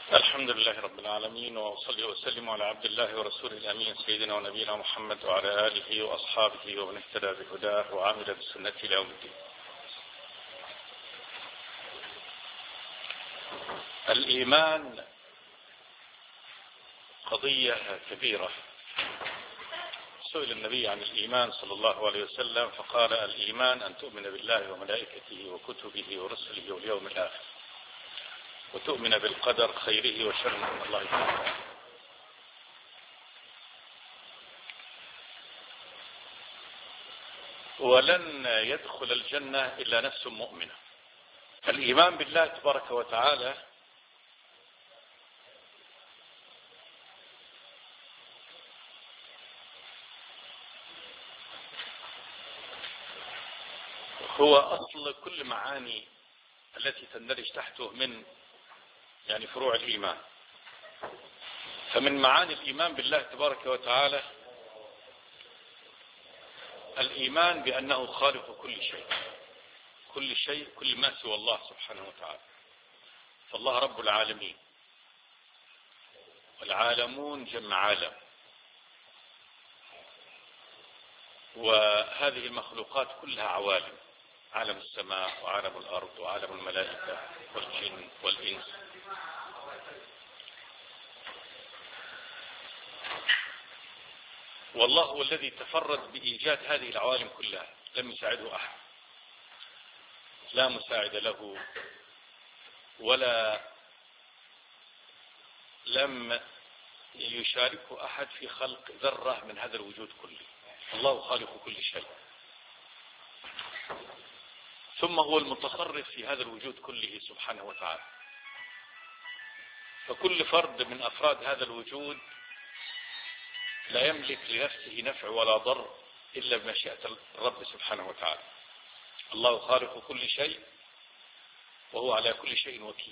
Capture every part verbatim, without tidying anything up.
الحمد لله رب العالمين، وأصلي وسلم على عبد الله ورسوله الأمين سيدنا ونبينا محمد وعلى آله وأصحابه ومن اهتدى بهداه وعمل بسنته إلى يوم الدين. الإيمان قضية كبيرة. سئل النبي عن الإيمان صلى الله عليه وسلم فقال: الإيمان أن تؤمن بالله وملائكته وكتبه ورسله واليوم الآخر، وتؤمن بالقدر خيره وشره من الله تعالى. ولن يدخل الجنة إلا نفس مؤمنة. الإيمان بالله تبارك وتعالى هو أصل كل معاني التي تندرج تحته من يعني فروع الإيمان. فمن معاني الإيمان بالله تبارك وتعالى الإيمان بأنه خالق كل شيء، كل شيء كل ما سوى الله سبحانه وتعالى. فالله رب العالمين، والعالمون جمع عالم، وهذه المخلوقات كلها عوالم: عالم السماء وعالم الأرض وعالم الملائكة والجن والإنس. والله هو الذي تفرد بإيجاد هذه العوالم كلها، لم يساعده أحد، لا مساعد له ولا لم يشاركه أحد في خلق ذرة من هذا الوجود كله. الله خالق كل شيء، ثم هو المتصرف في هذا الوجود كله سبحانه وتعالى. فكل فرد من أفراد هذا الوجود لا يملك لنفسه نفع ولا ضر إلا بمشيئة الرب سبحانه وتعالى. الله خالق كل شيء وهو على كل شيء وكيل.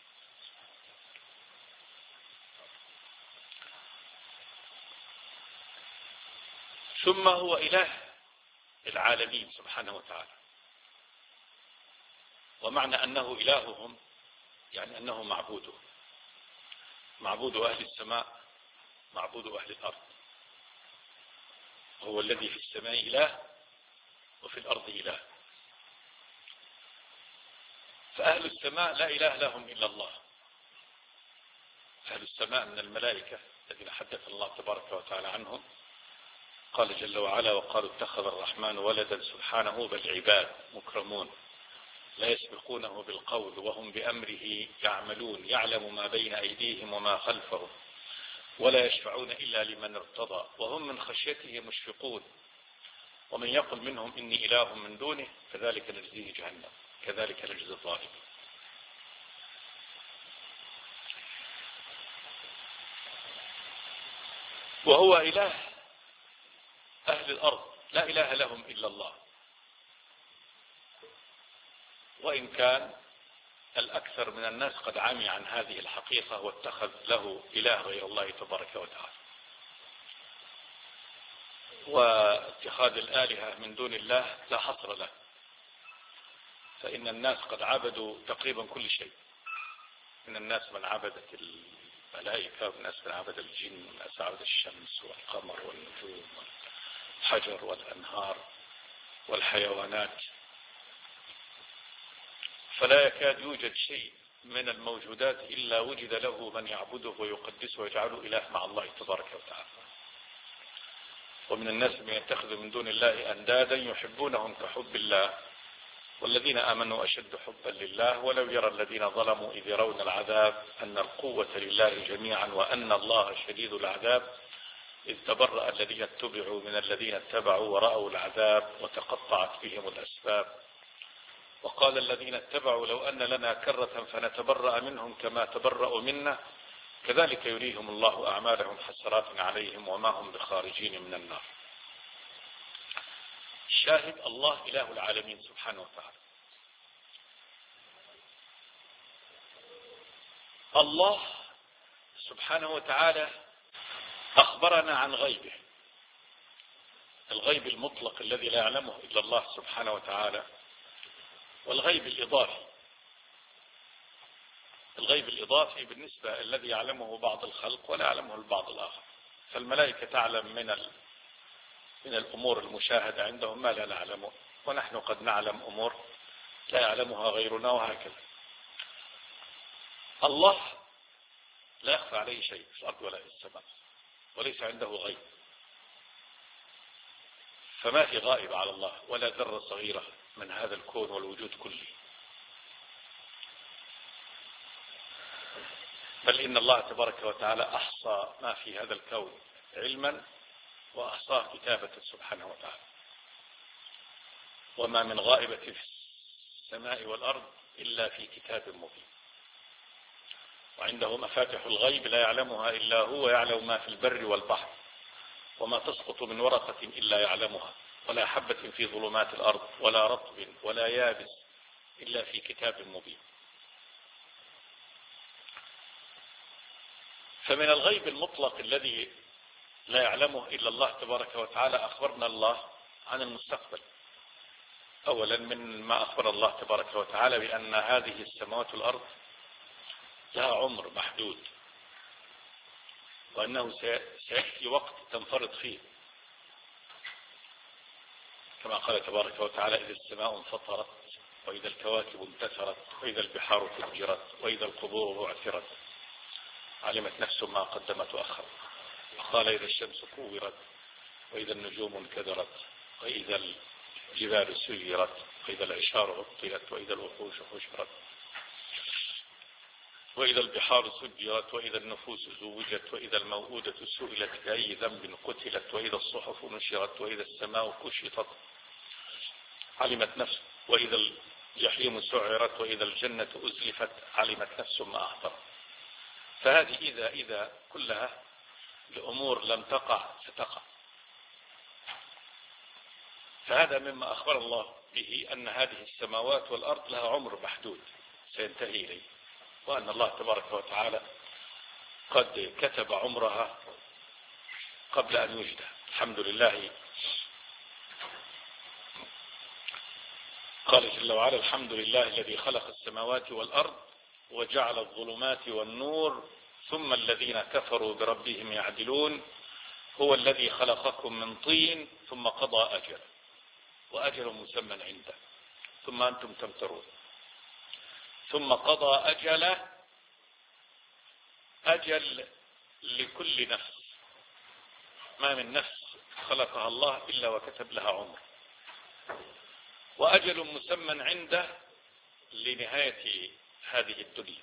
ثم هو إله العالمين سبحانه وتعالى. ومعنى أنه إلههم يعني أنه معبوده، معبود أهل السماء، معبود أهل الأرض. هو الذي في السماء إله وفي الأرض إله. فأهل السماء لا إله لهم إلا الله. أهل السماء من الملائكة الذين حدث الله تبارك وتعالى عنهم، قال جل وعلا: وقالوا اتخذ الرحمن ولدا سبحانه بل عباد مكرمون لا يسبقونه بالقول وهم بأمره يعملون يعلم ما بين أيديهم وما خلفهم ولا يشفعون إلا لمن ارتضى وهم من خشيته مشفقون ومن يقل منهم إني إله من دونه كذلك نجزيه جهنم كذلك نجزي الظالمين. وهو إله أهل الأرض، لا إله لهم إلا الله، وإن كان الأكثر من الناس قد عمي عن هذه الحقيقة واتخذ له إله غير الله تبارك وتعالى. واتخاذ الآلهة من دون الله لا حصر له، فإن الناس قد عبدوا تقريبا كل شيء. من الناس من عبدت الملائكة، ومن الناس من عبد الجن، ومن الناس عبد الشمس والقمر والنجوم والحجر والأنهار والحيوانات. فلا يكاد يوجد شيء من الموجودات إلا وجد له من يعبده ويقدسه ويجعله إله مع الله تبارك وتعالى. ومن الناس من يتخذ من دون الله أندادا يحبونهم كحب الله والذين آمنوا أشد حبا لله ولو يرى الذين ظلموا إذ يرون العذاب أن القوة لله جميعا وأن الله شديد العذاب إذ تبرأ الذين اتبعوا من الذين اتبعوا ورأوا العذاب وتقطعت بهم الأسباب وقال الذين اتبعوا لو أن لنا كرة فنتبرأ منهم كما تبرأوا منا كذلك يريهم الله أعمالهم حسرات عليهم وما هم بخارجين من النار. شاهد: الله إله العالمين سبحانه وتعالى. الله سبحانه وتعالى أخبرنا عن غيبه، الغيب المطلق الذي لا يعلمه إلا الله سبحانه وتعالى، والغيب الإضافي الغيب الإضافي بالنسبة الذي يعلمه بعض الخلق ولا يعلمه البعض الآخر. فالملائكة تعلم من من الأمور المشاهدة عندهم ما لا نعلمه، ونحن قد نعلم أمور لا يعلمها غيرنا، وهكذا. الله لا يخفى عليه شيء في الأرض ولا في السماء، وليس عنده غيب، فما في غائب على الله ولا ذرة صغيرة من هذا الكون والوجود كله. بل إن الله تبارك وتعالى أحصى ما في هذا الكون علما وأحصاه كتابة سبحانه وتعالى. وما من غائبة في السماء والأرض إلا في كتاب مبين. وعنده مفاتح الغيب لا يعلمها إلا هو، يعلم ما في البر والبحر، وما تسقط من ورقة إلا يعلمها، ولا حبة في ظلمات الأرض ولا رطب ولا يابس إلا في كتاب مبين. فمن الغيب المطلق الذي لا يعلمه إلا الله تبارك وتعالى أخبرنا الله عن المستقبل. أولا من ما أخبر الله تبارك وتعالى بأن هذه السماوات والأرض لها عمر محدود، وأنه سيأتي وقت تنفرط فيه، كما قال تبارك وتعالى: إذا السماء انفطرت وإذا الكواكب انتثرت وإذا البحار فجرت وإذا القبور بعثرت علمت نفس ما قدمت وأخرت. وقال: إذا الشمس كورت وإذا النجوم انكدرت وإذا الجبال سيرت وإذا العشار عطلت وإذا الوحوش حشرت وإذا البحار سجرت وإذا النفوس زوجت وإذا الموءودة سئلت بأي ذنب قتلت وإذا الصحف نشرت وإذا السماء كشطت علمت نفس وإذا الجحيم سعرت وإذا الجنة أزلفت علمت نفس ما أحضرت. فهذه إذا إذا كلها لأمور لم تقع ستقع. فهذا مما أخبر الله به أن هذه السماوات والأرض لها عمر محدود سينتهي إليه، وأن الله تبارك وتعالى قد كتب عمرها قبل أن يوجد. الحمد لله. قال جل وعلا: الحمد لله الذي خلق السماوات والأرض وجعل الظلمات والنور ثم الذين كفروا بربهم يعدلون هو الذي خلقكم من طين ثم قضى أجل وأجل مسمى عنده ثم أنتم تمترون ثم قضى أجل أجل لكل نفس. ما من نفس خلقها الله إلا وكتب لها عمر، وأجل مسمى عنده لنهاية هذه الدنيا.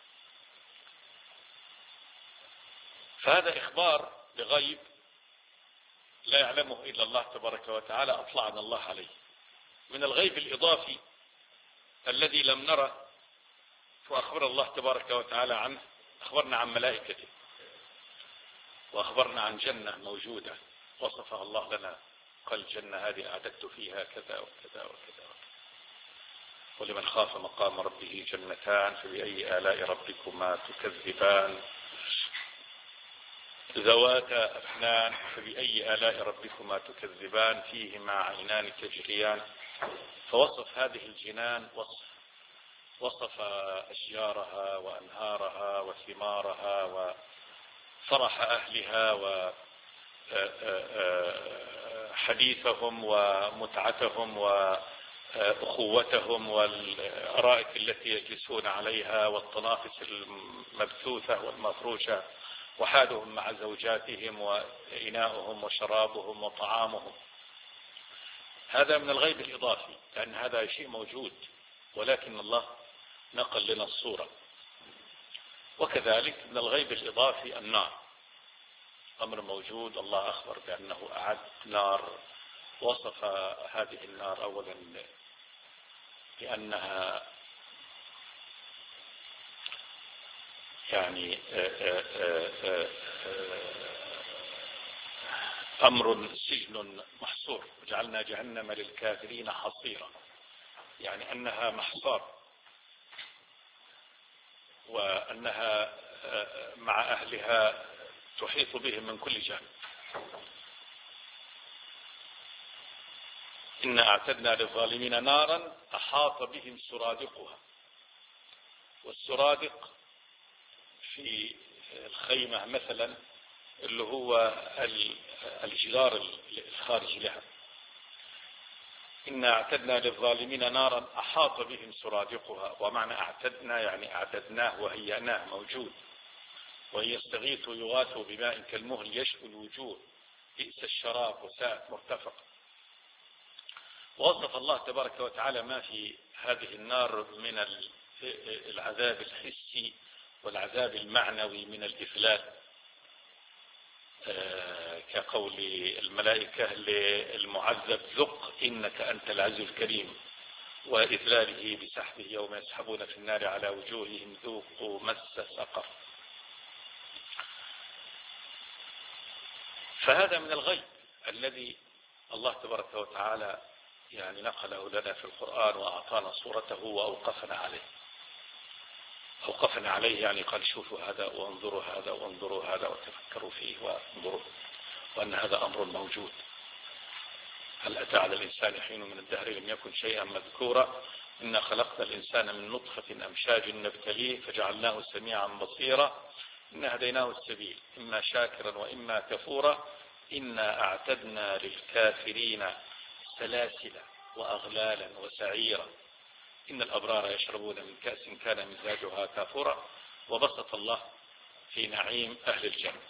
فهذا إخبار بغيب لا يعلمه إلا الله تبارك وتعالى، أطلعنا الله عليه. من الغيب الإضافي الذي لم نره وأخبر الله تبارك وتعالى عنه، أخبرنا عن ملائكته وأخبرنا عن جنة موجودة وصفها الله لنا، قال: الجنة هذه أعددت فيها كذا وكذا وكذا. ولمن خاف مقام ربه جنتان فبأي آلاء ربكما تكذبان ذواتا أفنان فبأي آلاء ربكما تكذبان فيهما عينان تجريان. فوصف هذه الجنان وصف وصف أشجارها وأنهارها وثمارها وفرح أهلها وحديثهم ومتعتهم وأخوتهم والأرائك التي يجلسون عليها والطنافس المبثوثة والمفروشة وحالهم مع زوجاتهم وإناؤهم وشرابهم وطعامهم. هذا من الغيب الإضافي، لأن هذا شيء موجود ولكن الله نقل لنا الصورة. وكذلك من الغيب الإضافي النار، أمر موجود، الله أخبر بأنه أعد نار. وصف هذه النار أولا بأنها يعني أمر سجن محصور، وجعلنا جهنم للكافرين حصيرا، يعني أنها محصار وأنها مع أهلها تحيط بهم من كل جانب. إنا أعتدنا للظالمين نارا أحاط بهم سرادقها. والسرادق في الخيمة مثلا اللي هو الجدار الخارجي لها. إنا اعتدنا للظالمين نارا أحاط بهم سرادقها، ومعنى اعتدنا يعني اعددناه وهيأناه موجود. وإن يستغيثوا يغاثوا بماء كالمهل يشوي الوجوه بئس الشراب وساءت مرتفق. ووصف الله تبارك وتعالى ما في هذه النار من العذاب الحسي والعذاب المعنوي من الإفلات، كقول الملائكة للمعذب ذق إنك أنت العزيز الكريم، وإذلاله بسحبه يوم يسحبون في النار على وجوههم ذوقوا مس سقر. فهذا من الغيب الذي الله تبارك وتعالى يعني نقله لنا في القرآن وأعطانا صورته وأوقفنا عليه. أوقفنا عليه يعني قال شوفوا هذا وانظروا هذا وانظروا هذا وتفكروا فيه وانظروا، وأن هذا أمر موجود. هل أتى على الإنسان حين من الدهر لم يكن شيئا مذكورا إنا خلقنا الإنسان من نطفة أمشاج نبتليه فجعلناه سميعا بصيرا إنا هديناه السبيل إما شاكرا وإما كفورا إنا أعتدنا للكافرين سلاسل وأغلالا وسعيرا إن الأبرار يشربون من كأس كان مزاجها كافورا. وبسط الله في نعيم أهل الجنة.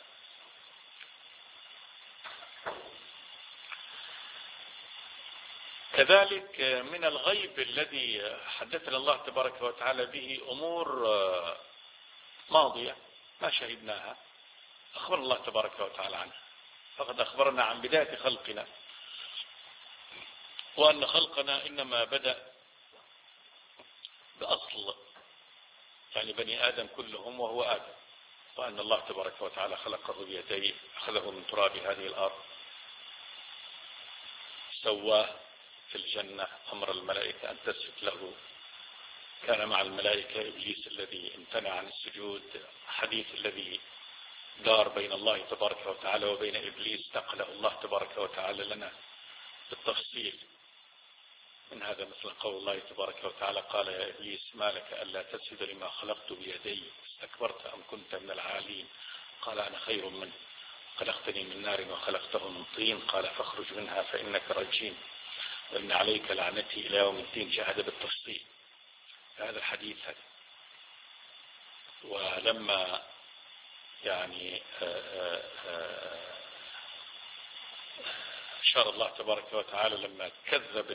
كذلك من الغيب الذي حدثنا الله تبارك وتعالى به أمور ماضية ما شهدناها أخبر الله تبارك وتعالى عنها. فقد أخبرنا عن بداية خلقنا، وأن خلقنا إنما بدأ بأصل يعني بني آدم كلهم وهو آدم، وأن الله تبارك وتعالى خلقه بيديه أخذه من تراب هذه الأرض سواه في الجنة أمر الملائكة أن تسجد له. كان مع الملائكة إبليس الذي امتنع عن السجود. حديث الذي دار بين الله تبارك وتعالى وبين إبليس نقله الله تبارك وتعالى لنا بالتفصيل. من هذا مثل قول الله تبارك وتعالى قال يا إبليس ما لك ألا تسجد لما خلقت بيدي استكبرت أم كنت من العالين قال أنا خير منه خلقتني من نار وخلقته من طين قال فاخرج منها فإنك رجيم وإن عليك لعنتي إلى يوم الدين. جاهد بالتفصيل هذا الحديث هذا. ولما يعني أشار الله تبارك وتعالى لما كذب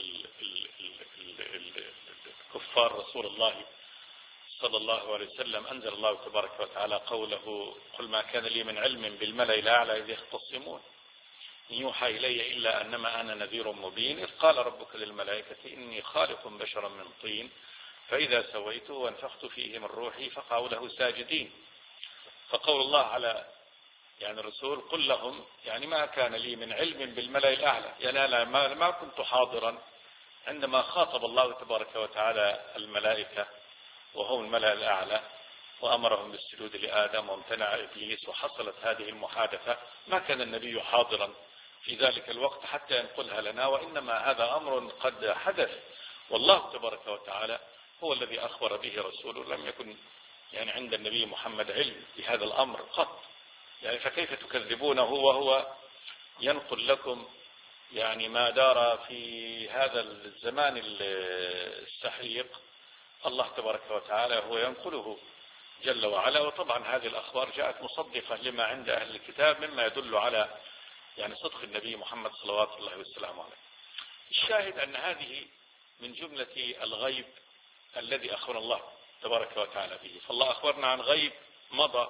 الكفار رسول الله صلى الله عليه وسلم أنزل الله تبارك وتعالى قوله قل ما كان لي من علم بالملأ الأعلى إذ يختصمون إن يوحى إلي إلا أنما أنا نذير مبين إذ قال ربك للملائكة إني خالق بشرا من طين فإذا سويته وانفخت فيه من روحي فقعوا له ساجدين. فقول الله على يعني الرسول قل لهم يعني ما كان لي من علم بالملأ الأعلى يعني أنا ما كنت حاضرا عندما خاطب الله تبارك وتعالى الملائكة وهم الملأ الأعلى وأمرهم بالسجود لآدم وامتنع إبليس وحصلت هذه المحادثة. ما كان النبي حاضرا في ذلك الوقت حتى ينقلها لنا، وإنما هذا أمر قد حدث والله تبارك وتعالى هو الذي أخبر به رسوله. لم يكن يعني عند النبي محمد علم بهذا الأمر قط يعني فكيف تكذبونه وهو ينقل لكم يعني ما دار في هذا الزمان السحيق. الله تبارك وتعالى هو ينقله جل وعلا. وطبعا هذه الأخبار جاءت مصدقة لما عند أهل الكتاب مما يدل على يعني صدق النبي محمد صلوات الله وسلامه عليه. الشاهد أن هذه من جملة الغيب الذي أخبر الله تبارك وتعالى به. فالله أخبرنا عن غيب مضى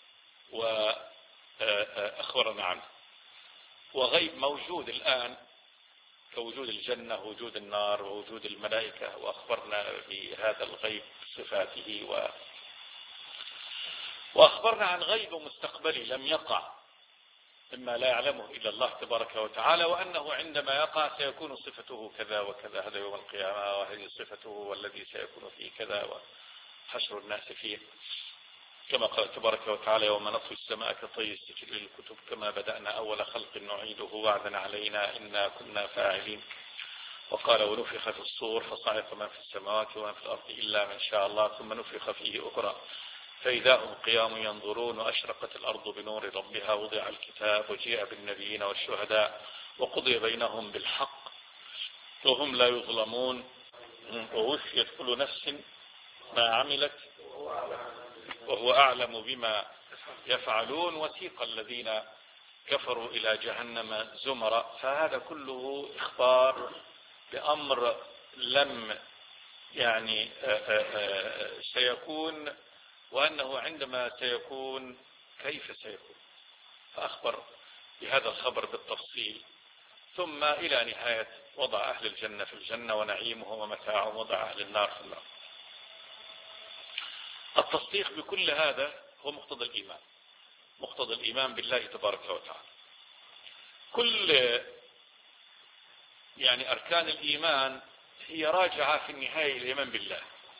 وأخبرنا عنه، وغيب موجود الآن كوجود الجنة ووجود النار ووجود الملائكة، وأخبرنا بهذا الغيب صفاته و... وأخبرنا عن غيب مستقبلي لم يقع مما لا يعلمه إلا الله تبارك وتعالى، وأنه عندما يقع سيكون صفته كذا وكذا هذا يوم القيامة وهذه صفته والذي سيكون فيه كذا وحشر الناس فيه كما قال تبارك وتعالى يوم نطوي السماء كطي السجل للكتب كما بدأنا أول خلق نعيده وعدا علينا إنا كنا فاعلين. وقال ونفخ في الصور فصعق من في السماوات ومن في الأرض إلا من شاء الله ثم نفخ فيه أخرى فإذا هم قيام ينظرون وأشرقت الأرض بنور ربها وضع الكتاب وجيء بالنبيين والشهداء وقضي بينهم بالحق وهم لا يظلمون ووفيت كل نفس ما عملت وهو أعلم بما يفعلون وسيق الذين كفروا إلى جهنم زمرا. فهذا كله إخبار بأمر لم يعني سيكون، وأنه عندما سيكون كيف سيكون، فأخبر بهذا الخبر بالتفصيل. ثم إلى نهاية وضع أهل الجنة في الجنة ونعيمهم ومتاعهم، وضع أهل النار في النار. التصديق بكل هذا هو مقتضى الإيمان، مقتضى الإيمان بالله تبارك وتعالى. كل يعني أركان الإيمان هي راجعة في النهاية الإيمان بالله.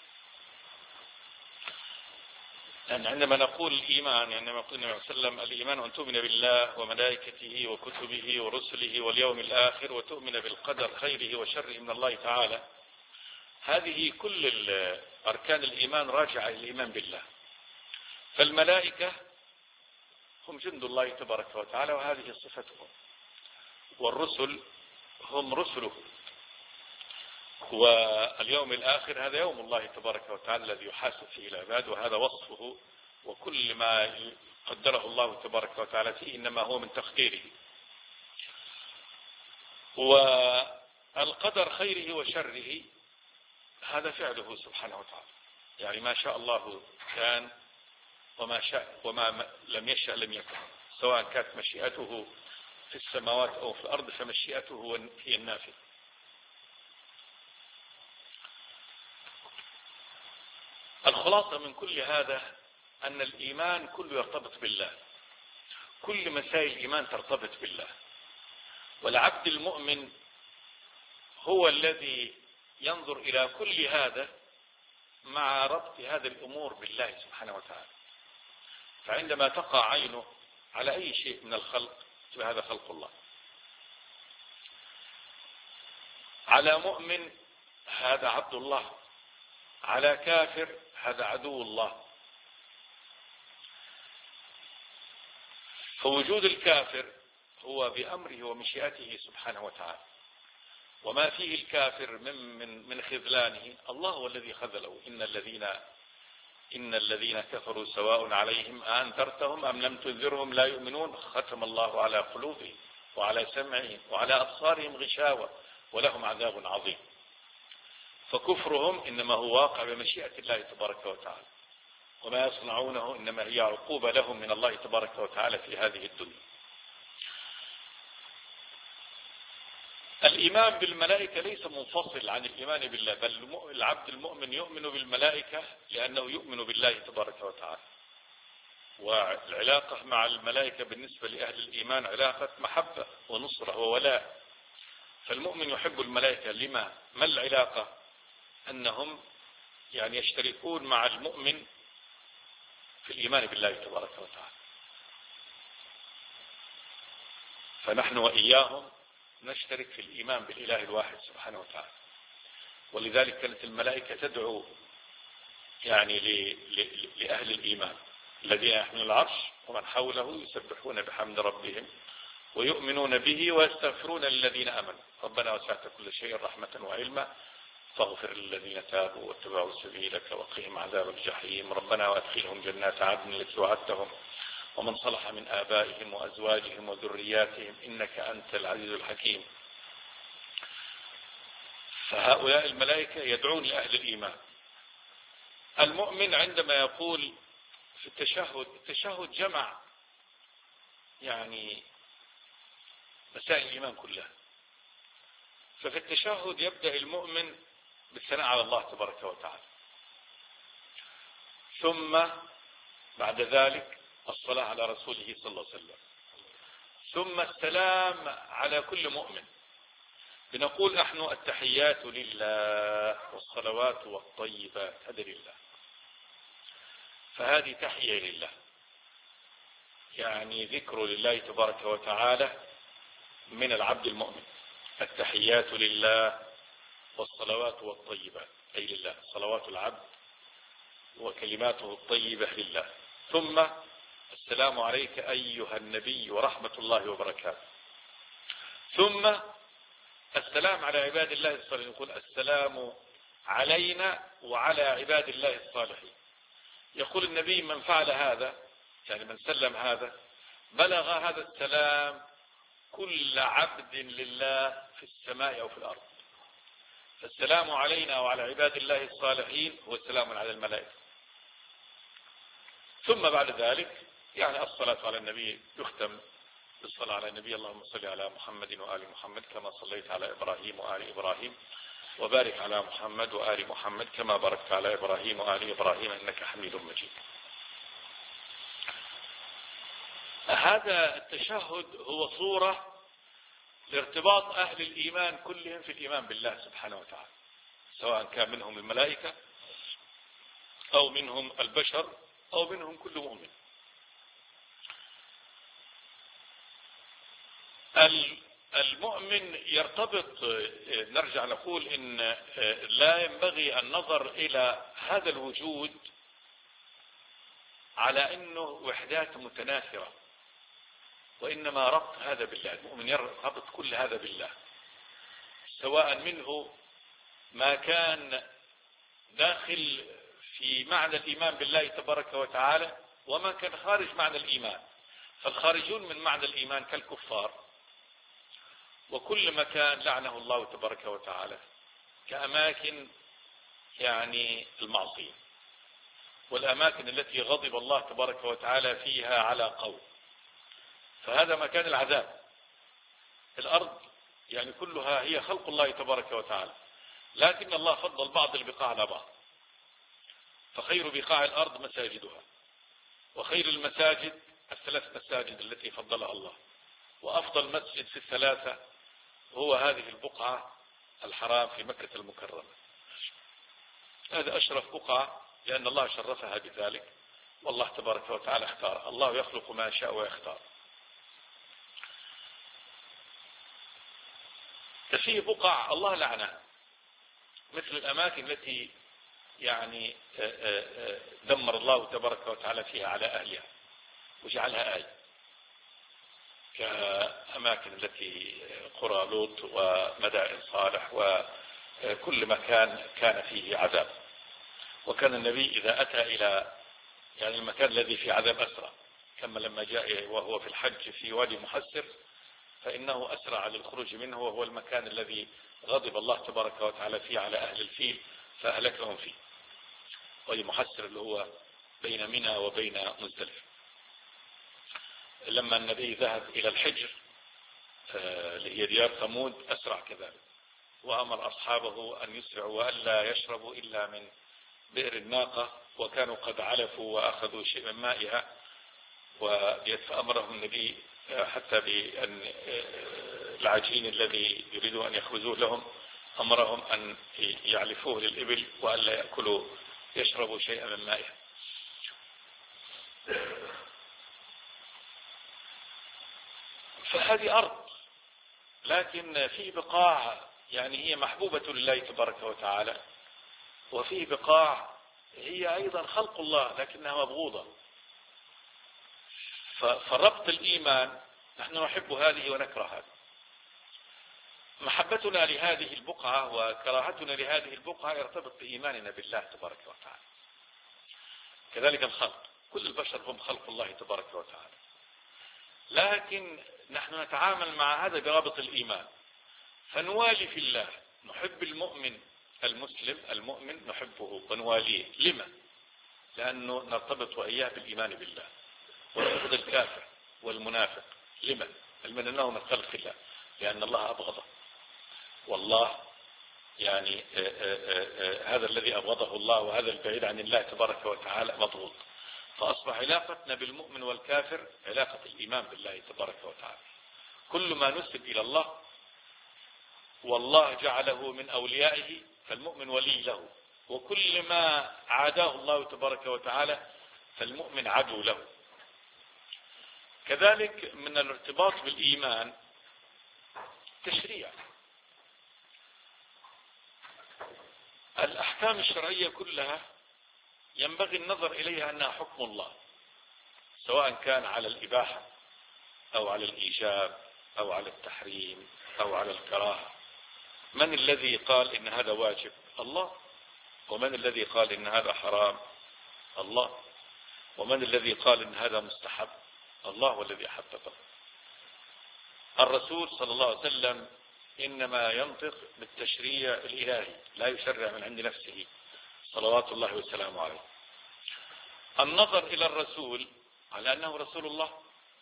يعني عندما نقول الإيمان، يعني عندما يقول النبي صلى الله عليه وسلم الإيمان أن تؤمن بالله وملائكته وكتبه ورسله واليوم الآخر وتؤمن بالقدر خيره وشره من الله تعالى، هذه كل أركان الإيمان راجعة إلى الإيمان بالله. فالملائكة هم جند الله تبارك وتعالى وهذه صفتهم، والرسل هم رسله، واليوم الآخر هذا يوم الله تبارك وتعالى الذي يحاسب فيه العباد، وهذا وصفه، وكل ما قدره الله تبارك وتعالى فيه إنما هو من تقديره. والقدر خيره وشره هذا فعله سبحانه وتعالى، يعني ما شاء الله كان وما شاء وما لم يشأ لم يكن، سواء كانت مشيئته في السماوات أو في الأرض فمشيئته هي النافذة. الخلاصة من كل هذا أن الإيمان كله يرتبط بالله، كل مسائل الإيمان ترتبط بالله، والعبد المؤمن هو الذي ينظر إلى كل هذا مع ربط هذه الأمور بالله سبحانه وتعالى. فعندما تقع عينه على أي شيء من الخلق فهذا خلق الله، على مؤمن هذا عبد الله، على كافر هذا عدو الله. فوجود الكافر هو بأمره ومشيئته سبحانه وتعالى، وما فيه الكافر من من من خذلانه الله هو الذي خذله. إن الذين إن الذين كفروا سواء عليهم أنذرتهم أم لم تنذرهم لا يؤمنون ختم الله على قلوبهم وعلى سمعهم وعلى أبصارهم غشاوة ولهم عذاب عظيم. فكفرهم إنما هو واقع بمشيئة الله تبارك وتعالى، وما يصنعونه إنما هي عقوبة لهم من الله تبارك وتعالى في هذه الدنيا. الإيمان بالملائكة ليس منفصل عن الإيمان بالله، بل العبد المؤمن يؤمن بالملائكة لأنه يؤمن بالله تبارك وتعالى. والعلاقة مع الملائكة بالنسبة لأهل الإيمان علاقة محبة ونصرة وولاء. فالمؤمن يحب الملائكة. لما؟ ما العلاقة؟ أنهم يعني يشتركون مع المؤمن في الإيمان بالله تبارك وتعالى. فنحن وإياهم نشترك في الإيمان بالإله الواحد سبحانه وتعالى. ولذلك كانت الملائكة تدعو يعني لأهل الإيمان الذين يحملون العرش ومن حوله يسبحون بحمد ربهم ويؤمنون به ويستغفرون للذين آمنوا ربنا وسعت كل شيء رحمة وعلما فاغفر للذين تابوا واتبعوا سبيلك وقهم عذاب الجحيم ربنا وادخلهم جنات عدن التي وعدتهم ومن صلح من آبائهم وأزواجهم وذرياتهم إنك أنت العزيز الحكيم. فهؤلاء الملائكة يدعون لأهل الإيمان. المؤمن عندما يقول في التشهد، التشهد جمع يعني مسائل الإيمان كلها. ففي التشهد يبدأ المؤمن بالثناء على الله تبارك وتعالى، ثم بعد ذلك الصلاة على رسوله صلى الله عليه وسلم، ثم السلام على كل مؤمن. بنقول نحن التحيات لله والصلوات والطيبات هذا لله. فهذه تحية لله، يعني ذكر لله تبارك وتعالى من العبد المؤمن. التحيات لله والصلوات والطيبات أي لله، صلوات العبد وكلماته الطيبة لله. ثم السلام عليك أيها النبي ورحمة الله وبركاته. ثم السلام على عباد الله الصالحين، يقول السلام علينا وعلى عباد الله الصالحين. يقول النبي من فعل هذا، يعني من سلم هذا، بلغ هذا السلام كل عبد لله في السماء أو في الأرض. فالسلام علينا وعلى عباد الله الصالحين هو السلام على الملائكة. ثم بعد ذلك يعني الصلاة على النبي، يختم بالصلاة على النبي اللهم صل على محمد وآل محمد كما صليت على إبراهيم وآل إبراهيم، وبارك على محمد وآل محمد كما باركت على إبراهيم وآل إبراهيم إنك حميد مجيد. هذا التشهد هو صورة لارتباط أهل الإيمان كلهم في الإيمان بالله سبحانه وتعالى، سواء كان منهم الملائكة أو منهم البشر أو منهم كل مؤمن. المؤمن يرتبط، نرجع نقول إن لا ينبغي النظر إلى هذا الوجود على أنه وحدات متناثرة، وإنما ربط هذا بالله. المؤمن يربط كل هذا بالله، سواء منه ما كان داخل في معنى الإيمان بالله تبارك وتعالى وما كان خارج معنى الإيمان. فالخارجون من معنى الإيمان كالكفار، وكل مكان لعنه الله تبارك وتعالى كأماكن يعني المعصية، والأماكن التي غضب الله تبارك وتعالى فيها على قوم، فهذا مكان العذاب. الأرض يعني كلها هي خلق الله تبارك وتعالى، لكن الله فضل بعض البقاع على بعض، فخير بقاع الأرض مساجدها، وخير المساجد الثلاث مساجد التي فضلها الله، وأفضل مسجد في الثلاثة هو هذه البقعة الحرام في مكة المكرمة. هذا أشرف بقعة لأن الله شرفها بذلك، والله تبارك وتعالى اختار. الله يخلق ما يشاء ويختار. ففيه بقع الله لعنها، مثل الأماكن التي يعني دمر الله تبارك وتعالى فيها على أهلها وجعلها آية، كأماكن التي قرى لوط ومدائن صالح وكل مكان كان فيه عذاب. وكان النبي إذا أتى إلى يعني المكان الذي فيه عذاب أسرع، كما لما جاء وهو في الحج في وادي محسر فإنه أسرع للخروج منه، وهو المكان الذي غضب الله تبارك وتعالى فيه على أهل الفيل فأهلكهم فيه. وادي محسر اللي هو بين منى وبين مزدلفة. لما النبي ذهب إلى الحجر اللي هي ديار ثمود أسرع كذلك، وأمر أصحابه أن يسرعوا وألا يشربوا إلا من بئر الناقة، وكانوا قد علفوا وأخذوا شيء من مائها، فأمرهم النبي حتى بأن العجين الذي يريدوا أن يخبزوه لهم أمرهم أن يعلفوه للإبل وألا يأكلوا يشربوا شيئا من مائها. فهذه أرض، لكن في بقاع يعني هي محبوبة لله تبارك وتعالى، وفي بقاع هي أيضا خلق الله لكنها مبغوضة. فربط الإيمان نحن نحب هذه ونكره هذه. محبتنا لهذه البقعة وكراهتنا لهذه البقعة يرتبط بإيماننا بالله تبارك وتعالى. كذلك الخلق، كل البشر هم خلق الله تبارك وتعالى، لكن نحن نتعامل مع هذا برابط الإيمان، فنوالي في الله، نحب المؤمن المسلم المؤمن نحبه ونواليه. لما؟ لأنه نرتبط وإياه بالإيمان بالله. ونبغض الكافر والمنافق. لما؟ علما أنه من خلق الله، لأن الله أبغضه، والله يعني آآ آآ هذا الذي أبغضه الله وهذا البعيد عن الله تبارك وتعالى مضغوط. فأصبح علاقتنا بالمؤمن والكافر علاقة الإيمان بالله تبارك وتعالى. كل ما نسب إلى الله والله جعله من أوليائه فالمؤمن ولي له، وكل ما عاداه الله تبارك وتعالى فالمؤمن عدو له. كذلك من الارتباط بالإيمان تشريع. الأحكام الشرعية كلها ينبغي النظر إليها أنها حكم الله، سواء كان على الإباحة أو على الإيجاب أو على التحريم أو على الكراهة. من الذي قال إن هذا واجب؟ الله. ومن الذي قال إن هذا حرام؟ الله. ومن الذي قال إن هذا مستحب؟ الله والذي حققه. الرسول صلى الله عليه وسلم إنما ينطق بالتشريع الإلهي، لا يشرع من عند نفسه صلوات الله وسلامه عليه. النظر إلى الرسول على أنه رسول الله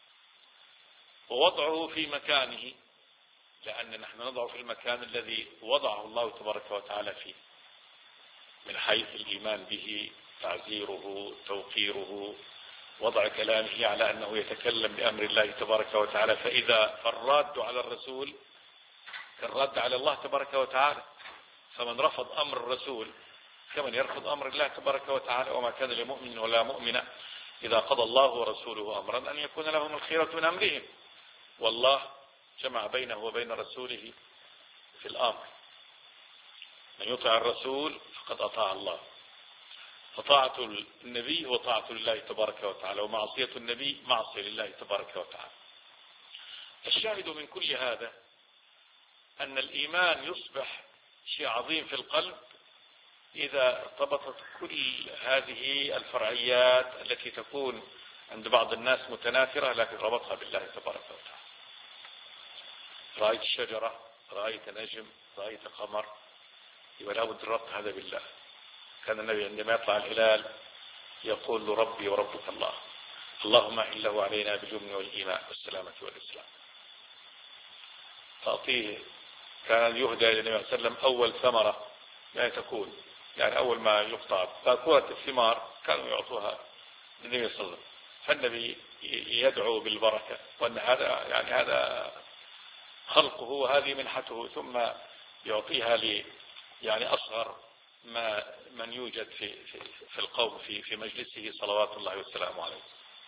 ووضعه في مكانه، لأن نحن نضع في المكان الذي وضعه الله تبارك وتعالى فيه، من حيث الإيمان به، تعزيره، توقيره، وضع كلامه على أنه يتكلم بأمر الله تبارك وتعالى. فإذا الراد على الرسول كالراد على الله تبارك وتعالى، فمن رفض أمر الرسول كمن يرفض أمر الله تبارك وتعالى. وما كان لمؤمن ولا مؤمنة إذا قضى الله ورسوله أمرا أن يكون لهم الخيرة من أمرهم، والله جمع بينه وبين رسوله في الأمر. من يطع الرسول فقد أطاع الله، فطاعة النبي وطاعة لله تبارك وتعالى، ومعصية النبي معصية لله تبارك وتعالى. الشاهد من كل هذا أن الإيمان يصبح شيء عظيم في القلب إذا ارتبطت كل هذه الفرعيات التي تكون عند بعض الناس متناثرة، لكن ربطها بالله تبارك وتعالى. رأيت شجرة، رأيت نجم، رأيت قمر، يبقى لابد الربط هذا بالله. كان النبي عندما يطلع الهلال يقول له ربي وربك الله، اللهم أحله علينا باليمن والإيمان والسلامة والإسلام. تعطيه كان يهدى إلى النبي صلى الله عليه وسلم أول ثمرة ما تكون، يعني أول ما يقطع باكورة الثمار كانوا يعطوها للنبي صلى الله عليه وسلم، فالنبي يدعو بالبركة، وأن هذا يعني هذا خلقه وهذه منحته، ثم يعطيها لي يعني أصغر ما من يوجد في في في القوم في في مجلسه صلوات الله وسلامه عليه.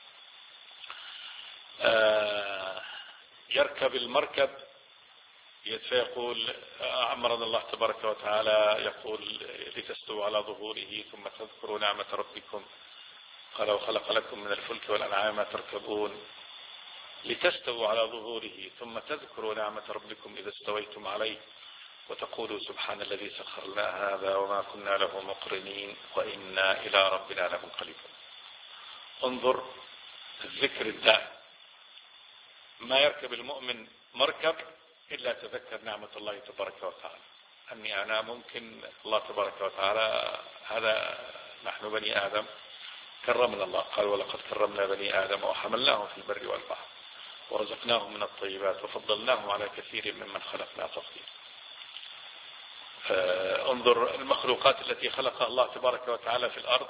آه يركب المركب فيقول أمرنا الله تبارك وتعالى يقول لتستووا على ظهوره ثم تذكروا نعمة ربكم، قال وخلق لكم من الفلك والأنعام تركبون، لتستووا على ظهوره ثم تذكروا نعمة ربكم إذا استويتم عليه وتقولوا سبحان الذي سخر لنا هذا وما كنا له مقرنين وإنا إلى ربنا لمنقلبون. انظر الذكر الدائم. ما يركب المؤمن مركب إلا تذكر نعمة الله تبارك وتعالى، أني أنا ممكن الله تبارك وتعالى هذا نحن بني آدم كرمنا الله، قال ولقد كرمنا بني آدم وحملناهم في البر والبحر ورزقناهم من الطيبات وفضلناهم على كثير ممن خلقنا تفضيلا. انظر المخلوقات التي خلقها الله تبارك وتعالى في الأرض،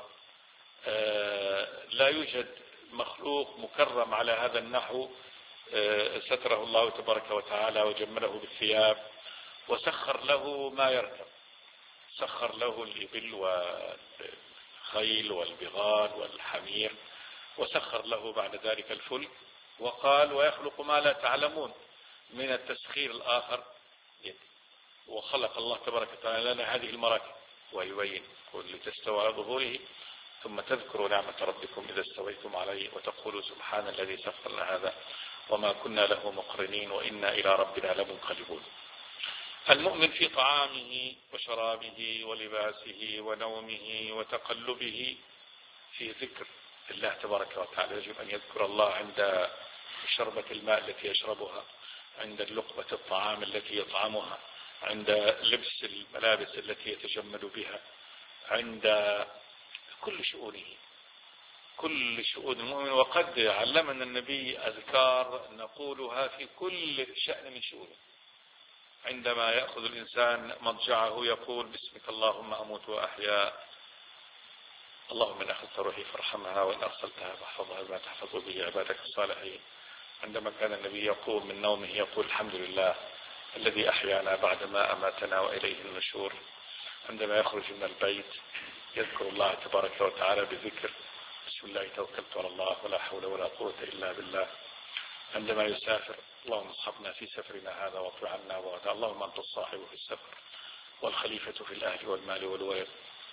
لا يوجد مخلوق مكرم على هذا النحو ستره الله تبارك وتعالى وجمله بالثياب وسخر له ما يركب، سخر له الإبل والخيل والبغال والحمير، وسخر له بعد ذلك الفلك، وقال ويخلق ما لا تعلمون من التسخير الآخر يدي. وخلق الله تبارك وتعالى لنا هذه المراكب ويبين قل لتستوى على ظهوره ثم تذكروا نعمة ربكم إذا استويتم عليه وتقولوا سبحان الذي سخر لنا هذا وما كنا له مقرنين وإنا إلى ربنا لمنقلبون. المؤمن في طعامه وشرابه ولباسه ونومه وتقلبه في ذكر الله تبارك وتعالى. يجب أن يذكر الله عند شربة الماء التي يشربها، عند اللقمة الطعام التي يطعمها، عند لبس الملابس التي يتجمل بها، عند كل شؤونه، كل شؤون المؤمن. وقد علمنا النبي أذكار نقولها في كل شأن من شؤونه. عندما يأخذ الإنسان مضجعه يقول بسمك اللهم أموت وأحيا، اللهم إن أخذت روحي فارحمها وإن أرسلتها فاحفظها بما تحفظ به عبادك الصالحين. عندما كان النبي يقوم من نومه يقول الحمد لله الذي أحيانا بعدما أماتنا وإليه النشور. عندما يخرج من البيت يذكر الله تبارك وتعالى بذكر بسم الله توكلت على الله ولا حول ولا قوة إلا بالله. عندما يسافر اللهم اصحبنا في سفرنا هذا واطلع عنا وعدا، اللهم أنت الصاحب في السفر والخليفة في الأهل والمال والولد.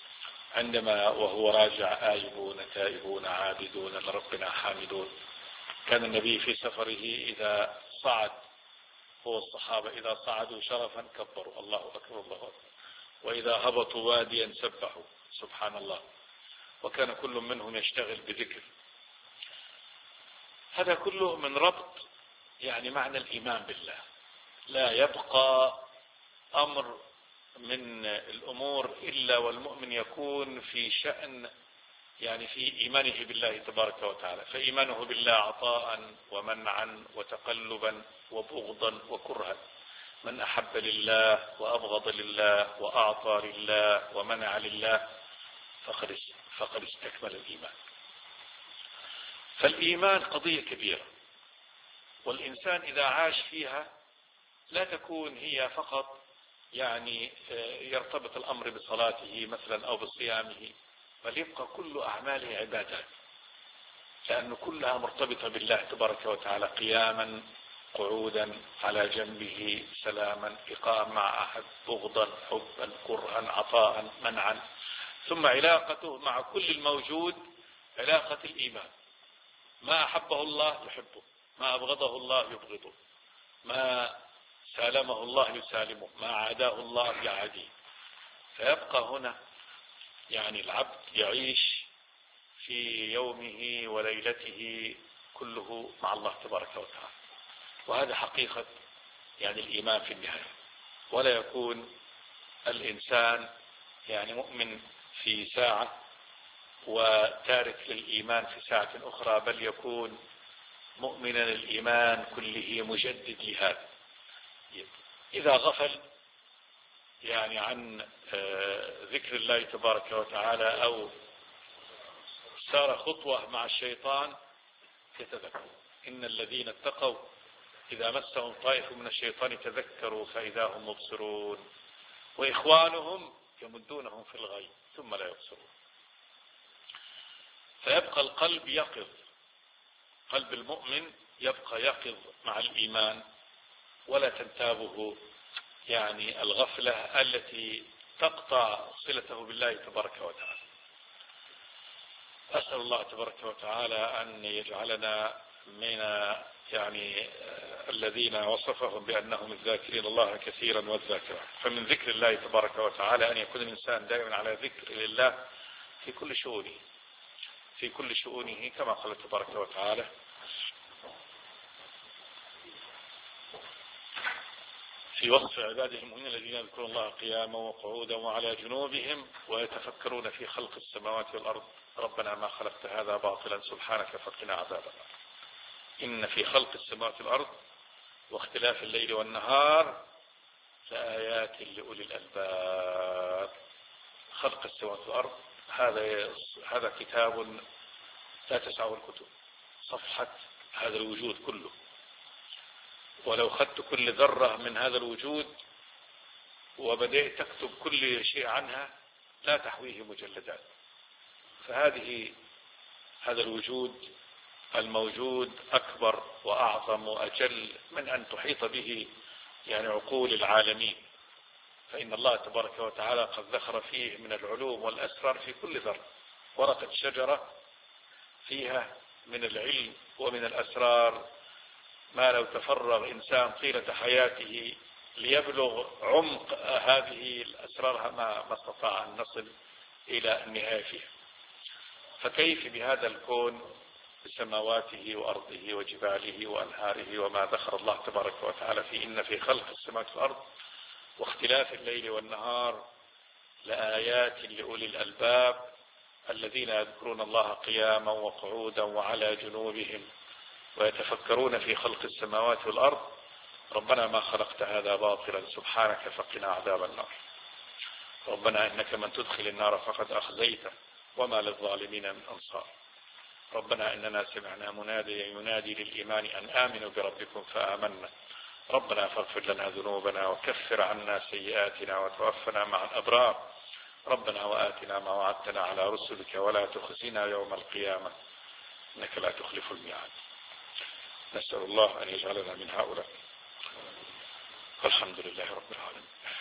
عندما وهو راجع آيبون تائبون عابدون لربنا حامدون. كان النبي في سفره إذا صعد، هو الصحابة إذا صعدوا شرفا كبروا الله أكبر الله أكبر، وإذا هبطوا واديا سبحوا سبحان الله، وكان كل منهم يشتغل بذكر. هذا كله من ربط يعني معنى الإيمان بالله. لا يبقى أمر من الأمور إلا والمؤمن يكون في شأن يعني في إيمانه بالله تبارك وتعالى. فإيمانه بالله عطاء ومنعا وتقلبا وبغضا وكرها. من أحب لله وأبغض لله وأعطى لله ومنع لله فقد فقد استكمل الإيمان. فالإيمان قضية كبيرة، والإنسان إذا عاش فيها لا تكون هي فقط يعني يرتبط الأمر بصلاته مثلا أو بصيامه، بل يبقى كل أعماله عبادات، لأن كلها مرتبطة بالله تبارك وتعالى. قياما، قعودا، على جنبه، سلاما، لقاء مع أحد، بغضا، حبا، كرها، عطاء، منعا، ثم علاقته مع كل الموجود علاقة الإيمان. ما أحبه الله يحبه، ما أبغضه الله يبغضه، ما سالمه الله يسالمه، ما عاداه الله يعاديه. فيبقى هنا يعني العبد يعيش في يومه وليلته كله مع الله تبارك وتعالى، وهذا حقيقة يعني الإيمان في النهاية. ولا يكون الإنسان يعني مؤمن في ساعة وتارك للإيمان في ساعة أخرى، بل يكون مؤمنا الإيمان كله مجدد لهذا. إذا غفل يعني عن ذكر الله تبارك وتعالى أو سار خطوة مع الشيطان يتذكر. إن الذين اتقوا إذا مسهم طائف من الشيطان تذكروا فإذا هم مبصرون وإخوانهم يمدونهم في الغي ثم لا يبصرون. فيبقى القلب يقظ، قلب المؤمن يبقى يقظ مع الإيمان، ولا تنتابه يعني الغفلة التي تقطع صلته بالله تبارك وتعالى. أسأل الله تبارك وتعالى أن يجعلنا من يعني الذين وصفهم بأنهم الذاكرين الله كثيرا والذاكرات. فمن ذكر الله تبارك وتعالى أن يكون الإنسان دائما على ذكر لله في كل شؤونه في كل شؤونه كما قال تبارك وتعالى: في وصف عباده المؤمنين الذين يذكرون الله قياما وقعودا وعلى جنوبهم ويتفكرون في خلق السماوات والأرض ربنا ما خلقت هذا باطلا سبحانك فقنا عذاب النار. إن في خلق السماوات والأرض واختلاف الليل والنهار لآيات لأولي الألباب. خلق السماوات والأرض هذا هذا كتاب لا تسعه الكتب، صفحة هذا الوجود كله، ولو خدت كل ذرة من هذا الوجود وبدأت تكتب كل شيء عنها لا تحويه مجلدات. فهذه هذا الوجود الموجود أكبر وأعظم وأجل من أن تحيط به يعني عقول العالمين. فإن الله تبارك وتعالى قد ذخر فيه من العلوم والأسرار في كل ذرة. ورقة شجرة فيها من العلم ومن الأسرار ما لو تفرغ إنسان طيلة حياته ليبلغ عمق هذه الأسرار ما ما استطاع أن نصل إلى النهاية فيها. فكيف بهذا الكون بسماواته وأرضه وجباله وأنهاره وما ذكر الله تبارك وتعالى فيه. إن في خلق السماوات والأرض واختلاف الليل والنهار لآيات لأولي الألباب الذين يذكرون الله قياما وقعودا وعلى جنوبهم ويتفكرون في خلق السماوات والأرض ربنا ما خلقت هذا باطلا سبحانك فقنا عذاب النار. ربنا إنك من تدخل النار فقد أخزيته وما للظالمين من أنصار. ربنا إننا سمعنا مناديا ينادي للإيمان أن آمنوا بربكم فآمنا. ربنا فاغفر لنا ذنوبنا وكفر عنا سيئاتنا وتوفنا مع الأبرار. ربنا وآتنا ما وعدتنا على رسلك ولا تخزنا يوم القيامة إنك لا تخلف الميعاد. نسأل الله أن يجعلنا من هؤلاء. والحمد لله رب العالمين.